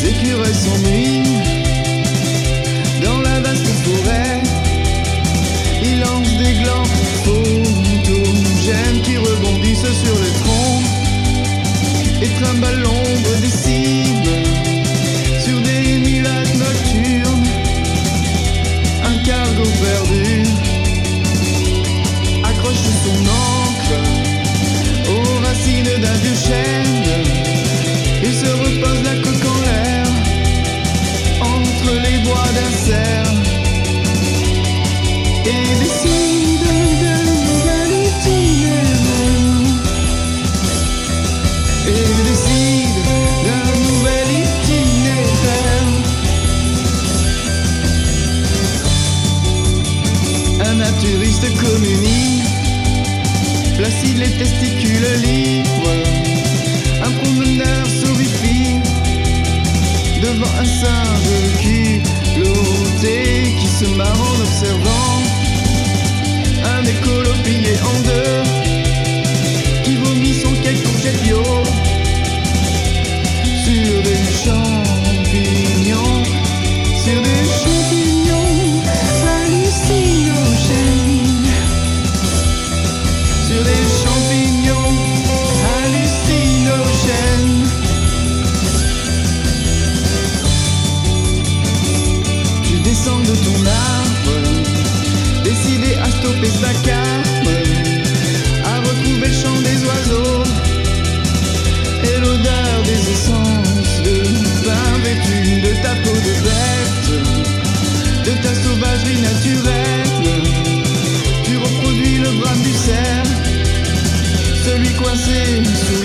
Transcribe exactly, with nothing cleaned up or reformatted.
l'écureuil s'ennuie dans la vaste forêt. Il lance des glands photogènes qui rebondissent sur le tronc et trimballent l'ombre des cimes sur des nuages nocturnes. Un cargo perdu accroche son ancre aux racines d'un vieux chêne. Il se repose la coque en l'air entre les bois d'un cerf et décide d'un nouvel itinéraire. Et décide d'un nouvel itinéraire. Un naturiste communie, placide les testicules libres. Un promeneur sourifie devant un singe culotté qui se marre en observant un écolo plié en deux qui vomit son cake courgette bio sur des champignons, sur des champignons hallucinogènes, sur des champignons hallucinogènes. Tu descends de ton arbre, décidé à stopper sa carpe, à retrouver le chant des oiseaux et l'odeur des essences de pain vêtues de ta peau de bête, de ta sauvagerie naturelle. Tu reproduis le brame du cerf, celui coincé sous